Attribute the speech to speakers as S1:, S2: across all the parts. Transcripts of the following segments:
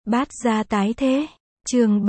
S1: Bát gia tái thế. Chương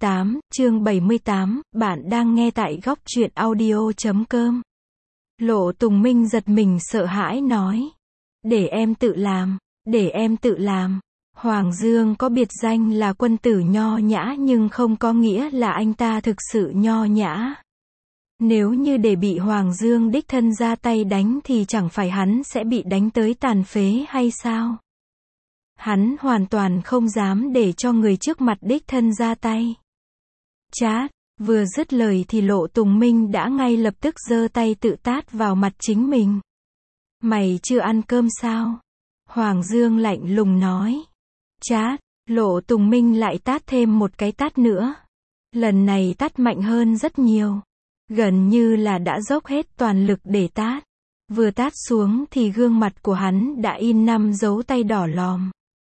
S1: 78, bạn đang nghe tại góc truyện audio.com. Lộ Tùng Minh giật mình sợ hãi nói. Để em tự làm. Hoàng Dương có biệt danh là quân tử nho nhã nhưng không có nghĩa là anh ta thực sự nho nhã. Nếu như để bị Hoàng Dương đích thân ra tay đánh thì chẳng phải hắn sẽ bị đánh tới tàn phế hay sao? Hắn hoàn toàn không dám để cho người trước mặt đích thân ra tay. Chát, vừa dứt lời thì Lộ Tùng Minh đã ngay lập tức giơ tay tự tát vào mặt chính mình. Mày chưa ăn cơm sao? Hoàng Dương lạnh lùng nói. Chát, Lộ Tùng Minh lại tát thêm một cái tát nữa. Lần này tát mạnh hơn rất nhiều. Gần như là đã dốc hết toàn lực để tát. Vừa tát xuống thì gương mặt của hắn đã in 5 dấu tay đỏ lòm.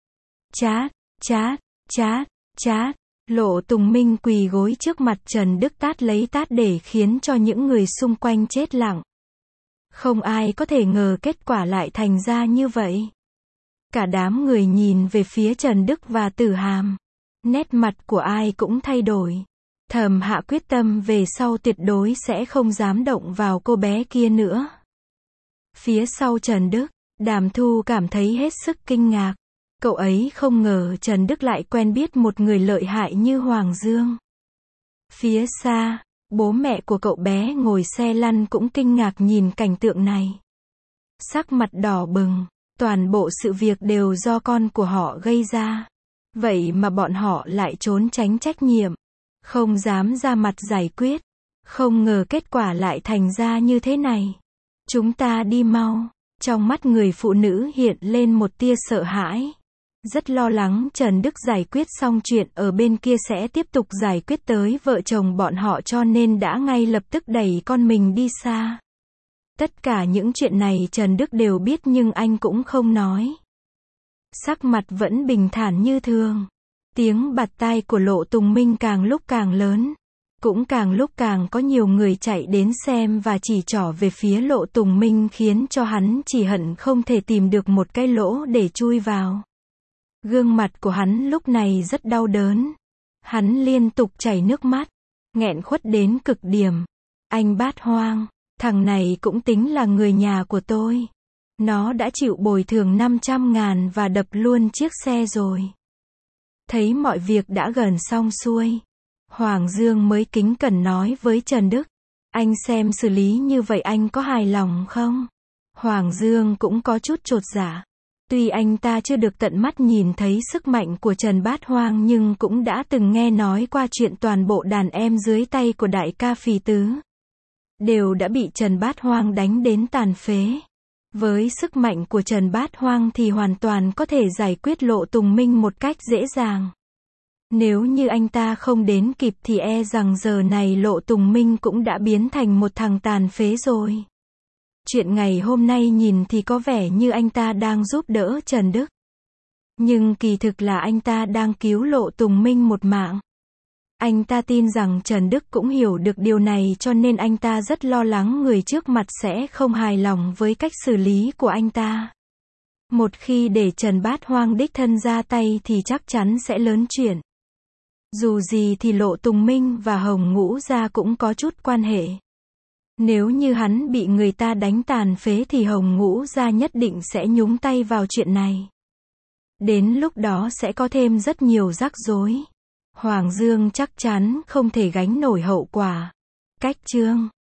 S1: Chát, Lộ Tùng Minh quỳ gối trước mặt Trần Đức tát lấy tát để khiến cho những người xung quanh chết lặng. Không ai có thể ngờ kết quả lại thành ra như vậy. Cả đám người nhìn về phía Trần Đức và Tử Hàm. Nét mặt của ai cũng thay đổi. Thầm hạ quyết tâm về sau tuyệt đối sẽ không dám động vào cô bé kia nữa. Phía sau Trần Đức, Đàm Thu cảm thấy hết sức kinh ngạc. Cậu ấy không ngờ Trần Đức lại quen biết một người lợi hại như Hoàng Dương. Phía xa, bố mẹ của cậu bé ngồi xe lăn cũng kinh ngạc nhìn cảnh tượng này. Sắc mặt đỏ bừng, toàn bộ sự việc đều do con của họ gây ra. Vậy mà bọn họ lại trốn tránh trách nhiệm, không dám ra mặt giải quyết. Không ngờ kết quả lại thành ra như thế này. Chúng ta đi mau. Trong mắt người phụ nữ hiện lên một tia sợ hãi. Rất lo lắng Trần Đức giải quyết xong chuyện ở bên kia sẽ tiếp tục giải quyết tới vợ chồng bọn họ cho nên đã ngay lập tức đẩy con mình đi xa. Tất cả những chuyện này Trần Đức đều biết nhưng anh cũng không nói. Sắc mặt vẫn bình thản như thường. Tiếng bạt tai của Lộ Tùng Minh càng lúc càng lớn. Cũng càng lúc càng có nhiều người chạy đến xem và chỉ trỏ về phía Lộ Tùng Minh khiến cho hắn chỉ hận không thể tìm được một cái lỗ để chui vào. Gương mặt của hắn lúc này rất đau đớn. Hắn liên tục chảy nước mắt, nghẹn khuất đến cực điểm. Anh Bát Hoang, thằng này cũng tính là người nhà của tôi. Nó đã chịu bồi thường 500.000 và đập luôn chiếc xe rồi. Thấy mọi việc đã gần xong xuôi, Hoàng Dương mới kính cẩn nói với Trần Đức. Anh xem xử lý như vậy anh có hài lòng không? Hoàng Dương cũng có chút chột dạ. Tuy anh ta chưa được tận mắt nhìn thấy sức mạnh của Trần Bát Hoang nhưng cũng đã từng nghe nói qua chuyện toàn bộ đàn em dưới tay của đại ca Phì Tứ đều đã bị Trần Bát Hoang đánh đến tàn phế. Với sức mạnh của Trần Bát Hoang thì hoàn toàn có thể giải quyết Lộ Tùng Minh một cách dễ dàng. Nếu như anh ta không đến kịp thì e rằng giờ này Lộ Tùng Minh cũng đã biến thành một thằng tàn phế rồi. Chuyện ngày hôm nay nhìn thì có vẻ như anh ta đang giúp đỡ Trần Đức. Nhưng kỳ thực là anh ta đang cứu Lộ Tùng Minh một mạng. Anh ta tin rằng Trần Đức cũng hiểu được điều này cho nên anh ta rất lo lắng người trước mặt sẽ không hài lòng với cách xử lý của anh ta. Một khi để Trần Bát Hoang đích thân ra tay thì chắc chắn sẽ lớn chuyện. Dù gì thì Lộ Tùng Minh và Hồng Ngũ gia cũng có chút quan hệ. Nếu như hắn bị người ta đánh tàn phế thì Hồng Ngũ gia nhất định sẽ nhúng tay vào chuyện này. Đến lúc đó sẽ có thêm rất nhiều rắc rối. Hoàng Dương chắc chắn không thể gánh nổi hậu quả. Cách chương